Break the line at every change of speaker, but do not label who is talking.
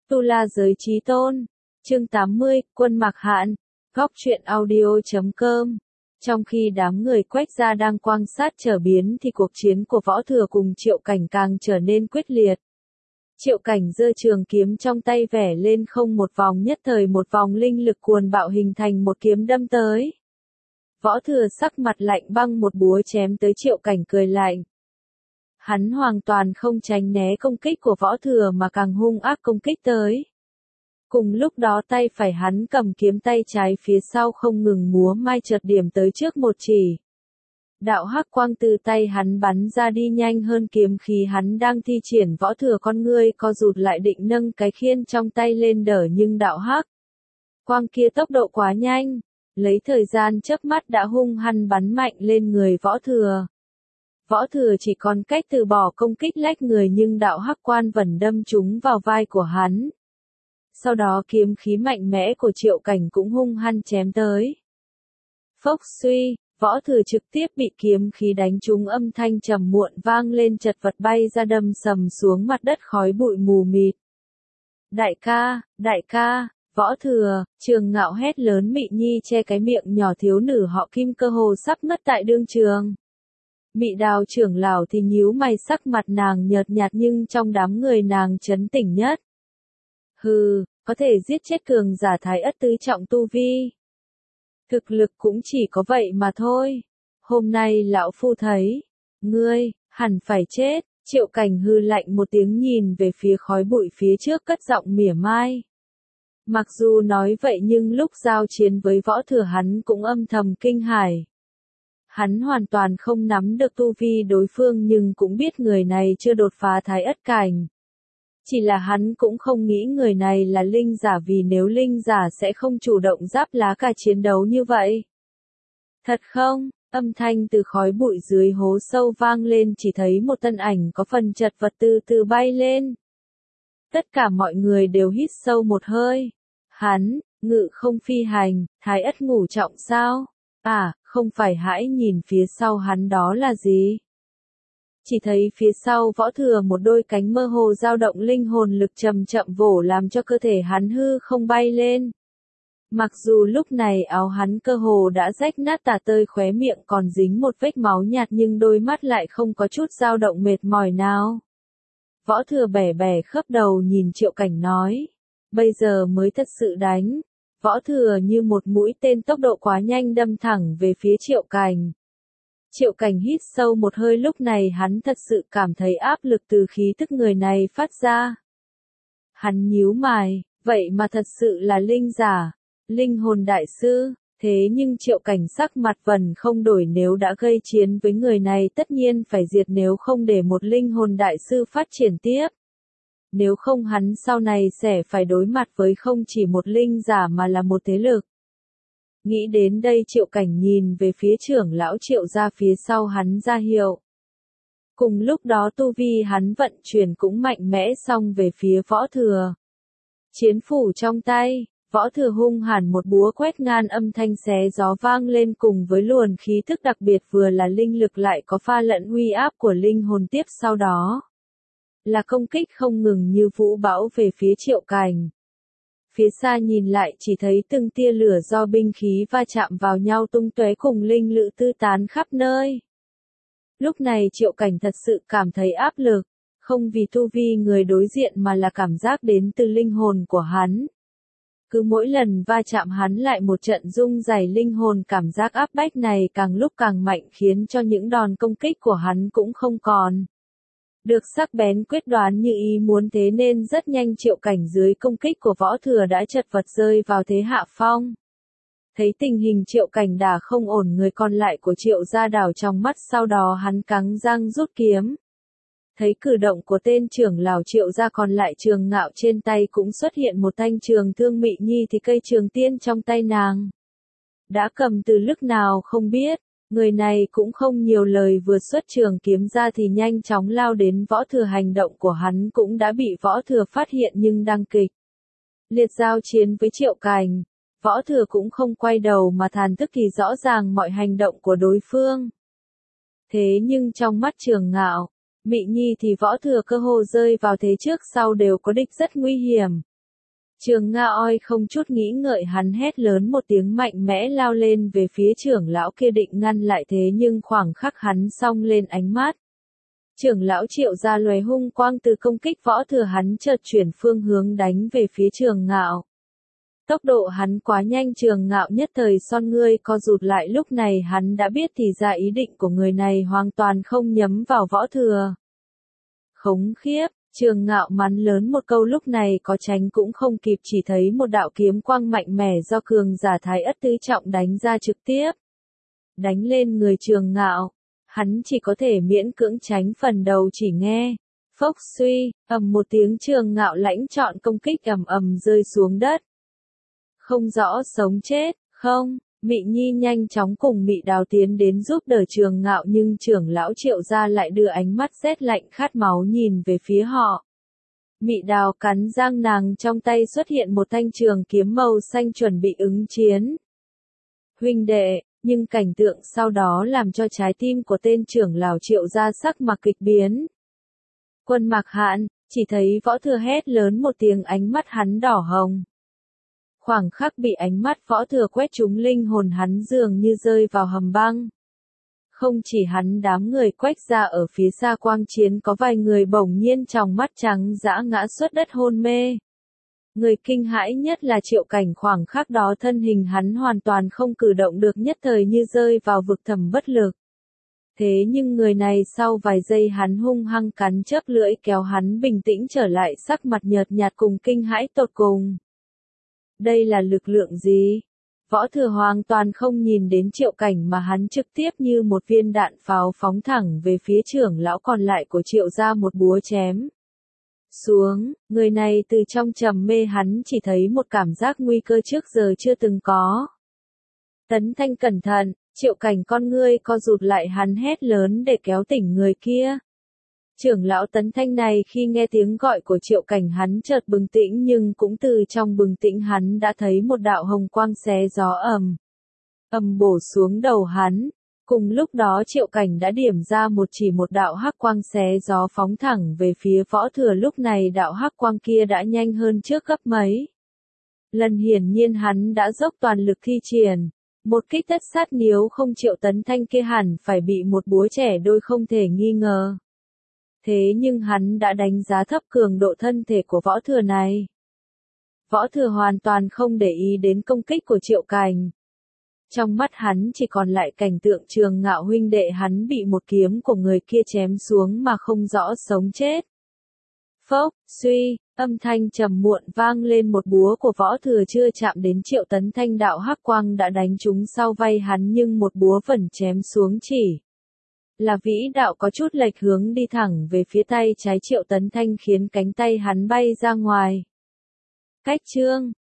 Tu La Giới Chí Tôn, chương 80, Quân Mạc Hạn, Góc truyện audio.com. Trong khi đám người Quách gia đang quan sát trở biến thì cuộc chiến của Võ Thừa cùng Triệu Cảnh càng trở nên quyết liệt. Triệu Cảnh giơ trường kiếm trong tay vẽ lên không một vòng, nhất thời một vòng linh lực cuồn bạo hình thành một kiếm đâm tới. Võ Thừa sắc mặt lạnh băng một búa chém tới, Triệu Cảnh cười lạnh. Hắn hoàn toàn không tránh né công kích của Võ Thừa mà càng hung ác công kích tới. Cùng lúc đó tay phải hắn cầm kiếm, tay trái phía sau không ngừng múa mai, chợt điểm tới trước một chỉ. Đạo hắc quang từ tay hắn bắn ra đi nhanh hơn kiếm khí hắn đang thi triển. Võ Thừa con ngươi co rụt lại, định nâng cái khiên trong tay lên đỡ, nhưng đạo hắc quang kia tốc độ quá nhanh, lấy thời gian chớp mắt đã hung hăng bắn mạnh lên người Võ Thừa. Võ Thừa chỉ còn cách từ bỏ công kích lách người, nhưng đạo hắc quan vẫn đâm trúng vào vai của hắn. Sau đó kiếm khí mạnh mẽ của Triệu Cảnh cũng hung hăng chém tới. Phốc suy, Võ Thừa trực tiếp bị kiếm khí đánh trúng, âm thanh trầm muộn vang lên, chật vật bay ra, đâm sầm xuống mặt đất, khói bụi mù mịt. Đại ca, Võ Thừa, Trường Ngạo hét lớn. Mị Nhi che cái miệng nhỏ, thiếu nữ họ Kim cơ hồ sắp ngất tại đương trường. Mị Đào trưởng lão thì nhíu mày, sắc mặt nàng nhợt nhạt nhưng trong đám người nàng trấn tĩnh nhất. Hừ, có thể giết chết cường giả Thái Ất tứ trọng tu vi. Thực lực cũng chỉ có vậy mà thôi. Hôm nay lão phu thấy, ngươi, hẳn phải chết. Triệu Cảnh hư lạnh một tiếng, nhìn về phía khói bụi phía trước, cất giọng mỉa mai. Mặc dù nói vậy nhưng lúc giao chiến với Võ Thừa hắn cũng âm thầm kinh hãi. Hắn hoàn toàn không nắm được tu vi đối phương, nhưng cũng biết người này chưa đột phá Thái Ất cảnh. Chỉ là hắn cũng không nghĩ người này là linh giả, vì nếu linh giả sẽ không chủ động giáp lá cả chiến đấu như vậy. Thật không? Âm thanh từ khói bụi dưới hố sâu vang lên, chỉ thấy một thân ảnh có phần chật vật từ từ bay lên. Tất cả mọi người đều hít sâu một hơi. Hắn, ngự không phi hành, Thái Ất ngũ trọng sao? À, không phải, hãy nhìn phía sau hắn đó là gì? Chỉ thấy phía sau Võ Thừa một đôi cánh mơ hồ dao động, linh hồn lực chậm chậm vỗ làm cho cơ thể hắn hư không bay lên. Mặc dù lúc này áo hắn cơ hồ đã rách nát, tả tơi khóe miệng còn dính một vết máu nhạt, nhưng đôi mắt lại không có chút dao động mệt mỏi nào. Võ Thừa bẻ bẻ khớp đầu nhìn Triệu Cảnh nói, bây giờ mới thật sự đánh. Võ Thừa như một mũi tên, tốc độ quá nhanh đâm thẳng về phía Triệu Cảnh. Triệu Cảnh hít sâu một hơi, lúc này hắn thật sự cảm thấy áp lực từ khí tức người này phát ra. Hắn nhíu mày, vậy mà thật sự là linh giả, linh hồn đại sư, thế nhưng Triệu Cảnh sắc mặt vẫn không đổi, nếu đã gây chiến với người này tất nhiên phải diệt, nếu không để một linh hồn đại sư phát triển tiếp. Nếu không hắn sau này sẽ phải đối mặt với không chỉ một linh giả mà là một thế lực. Nghĩ đến đây, Triệu Cảnh nhìn về phía trưởng lão Triệu gia phía sau hắn ra hiệu. Cùng lúc đó tu vi hắn vận chuyển cũng mạnh mẽ xông về phía Võ Thừa. Chiến phủ trong tay, Võ Thừa hung hẳn một búa quét ngang, âm thanh xé gió vang lên, cùng với luồng khí thức đặc biệt vừa là linh lực lại có pha lẫn uy áp của linh hồn, tiếp sau đó là công kích không ngừng như vũ bão về phía Triệu Cảnh. Phía xa nhìn lại chỉ thấy từng tia lửa do binh khí va chạm vào nhau tung tóe, cùng linh lự tư tán khắp nơi. Lúc này Triệu Cảnh thật sự cảm thấy áp lực, không vì tu vi người đối diện mà là cảm giác đến từ linh hồn của hắn. Cứ mỗi lần va chạm hắn lại một trận rung rẩy linh hồn, cảm giác áp bách này càng lúc càng mạnh, khiến cho những đòn công kích của hắn cũng không còn được sắc bén quyết đoán như ý muốn, thế nên rất nhanh Triệu Cảnh dưới công kích của Võ Thừa đã chật vật rơi vào thế hạ phong. Thấy tình hình Triệu Cảnh đã không ổn, người còn lại của Triệu gia đảo trong mắt, sau đó hắn cắn răng rút kiếm. Thấy cử động của tên trưởng lão Triệu gia còn lại, Trường Ngạo trên tay cũng xuất hiện một thanh trường thương, Mị Nhi thì cây trường tiên trong tay nàng đã cầm từ lúc nào không biết. Người này cũng không nhiều lời, vừa xuất trường kiếm ra thì nhanh chóng lao đến Võ Thừa, hành động của hắn cũng đã bị Võ Thừa phát hiện nhưng đang kịch liệt giao chiến với Triệu Cảnh. Võ Thừa cũng không quay đầu mà thàn thức thì rõ ràng mọi hành động của đối phương. Thế nhưng trong mắt Trường Ngạo, Mị Nhi thì Võ Thừa cơ hồ rơi vào thế trước sau đều có địch, rất nguy hiểm. Trường Nga Oi không chút nghĩ ngợi hắn hét lớn một tiếng mạnh mẽ lao lên về phía trưởng lão kia định ngăn lại thế nhưng khoảng khắc hắn song lên ánh mắt. Trưởng lão Triệu ra lóe hung quang từ công kích võ thừa hắn chợt chuyển phương hướng đánh về phía Trường Ngạo. Tốc độ hắn quá nhanh Trường Ngạo nhất thời son ngươi co rụt lại lúc này hắn đã biết thì ra ý định của người này hoàn toàn không nhắm vào võ thừa. Khống khiếp, Trường Ngạo mắng lớn một câu lúc này có tránh cũng không kịp chỉ thấy một đạo kiếm quang mạnh mẽ do cường giả Thái Ất tứ trọng đánh ra trực tiếp. Đánh lên người Trường Ngạo, hắn chỉ có thể miễn cưỡng tránh phần đầu chỉ nghe. Phốc suy, ầm một tiếng Trường Ngạo lãnh chọn công kích ầm ầm rơi xuống đất. Không rõ sống chết, không, Mị Nhi nhanh chóng cùng Mị Đào tiến đến giúp đỡ Trường Ngạo nhưng trưởng lão Triệu gia lại đưa ánh mắt rét lạnh khát máu nhìn về phía họ. Mị Đào cắn răng nàng trong tay xuất hiện một thanh trường kiếm màu xanh chuẩn bị ứng chiến. Huynh đệ, nhưng cảnh tượng sau đó làm cho trái tim của tên trưởng lão Triệu gia sắc mặt kịch biến. Quân Mạc Hạn, chỉ thấy võ thừa hét lớn một tiếng ánh mắt hắn đỏ hồng. Khoảng khắc bị ánh mắt võ thừa quét trúng linh hồn hắn dường như rơi vào hầm băng. Không chỉ hắn đám người quách ra ở phía xa quang chiến có vài người bỗng nhiên tròng mắt trắng dã ngã suốt đất hôn mê. Người kinh hãi nhất là Triệu Cảnh khoảng khắc đó thân hình hắn hoàn toàn không cử động được nhất thời như rơi vào vực thẳm bất lực. Thế nhưng người này sau vài giây hắn hung hăng cắn chớp lưỡi kéo hắn bình tĩnh trở lại sắc mặt nhợt nhạt cùng kinh hãi tột cùng. Đây là lực lượng gì? Võ thừa hoàn toàn không nhìn đến Triệu Cảnh mà hắn trực tiếp như một viên đạn pháo phóng thẳng về phía trưởng lão còn lại của Triệu gia một búa chém. Xuống, người này từ trong trầm mê hắn chỉ thấy một cảm giác nguy cơ trước giờ chưa từng có. Tấn Thanh cẩn thận, Triệu Cảnh con ngươi co rụt lại hắn hét lớn để kéo tỉnh người kia. Trưởng lão Tấn Thanh này khi nghe tiếng gọi của Triệu Cảnh hắn chợt bừng tỉnh nhưng cũng từ trong bừng tỉnh hắn đã thấy một đạo hồng quang xé gió ầm bổ xuống đầu hắn. Cùng lúc đó Triệu Cảnh đã điểm ra một đạo hắc quang xé gió phóng thẳng về phía võ thừa lúc này đạo hắc quang kia đã nhanh hơn trước gấp mấy. Lần hiển nhiên hắn đã dốc toàn lực thi triển. Một kích tất sát nếu không Triệu Tấn Thanh kia hẳn phải bị một búa trẻ đôi không thể nghi ngờ. Thế nhưng hắn đã đánh giá thấp cường độ thân thể của võ thừa này. Võ thừa hoàn toàn không để ý đến công kích của Triệu Cảnh. Trong mắt hắn chỉ còn lại cảnh tượng Trường Ngạo huynh đệ hắn bị một kiếm của người kia chém xuống mà không rõ sống chết. Phốc, suy, âm thanh trầm muộn vang lên một búa của võ thừa chưa chạm đến Triệu Tấn Thanh đạo hắc quang đã đánh trúng sau vai hắn nhưng một búa vẫn chém xuống chỉ. Là vĩ đạo có chút lệch hướng đi thẳng về phía tay trái Triệu Tấn Thanh khiến cánh tay hắn bay ra ngoài. Cách chương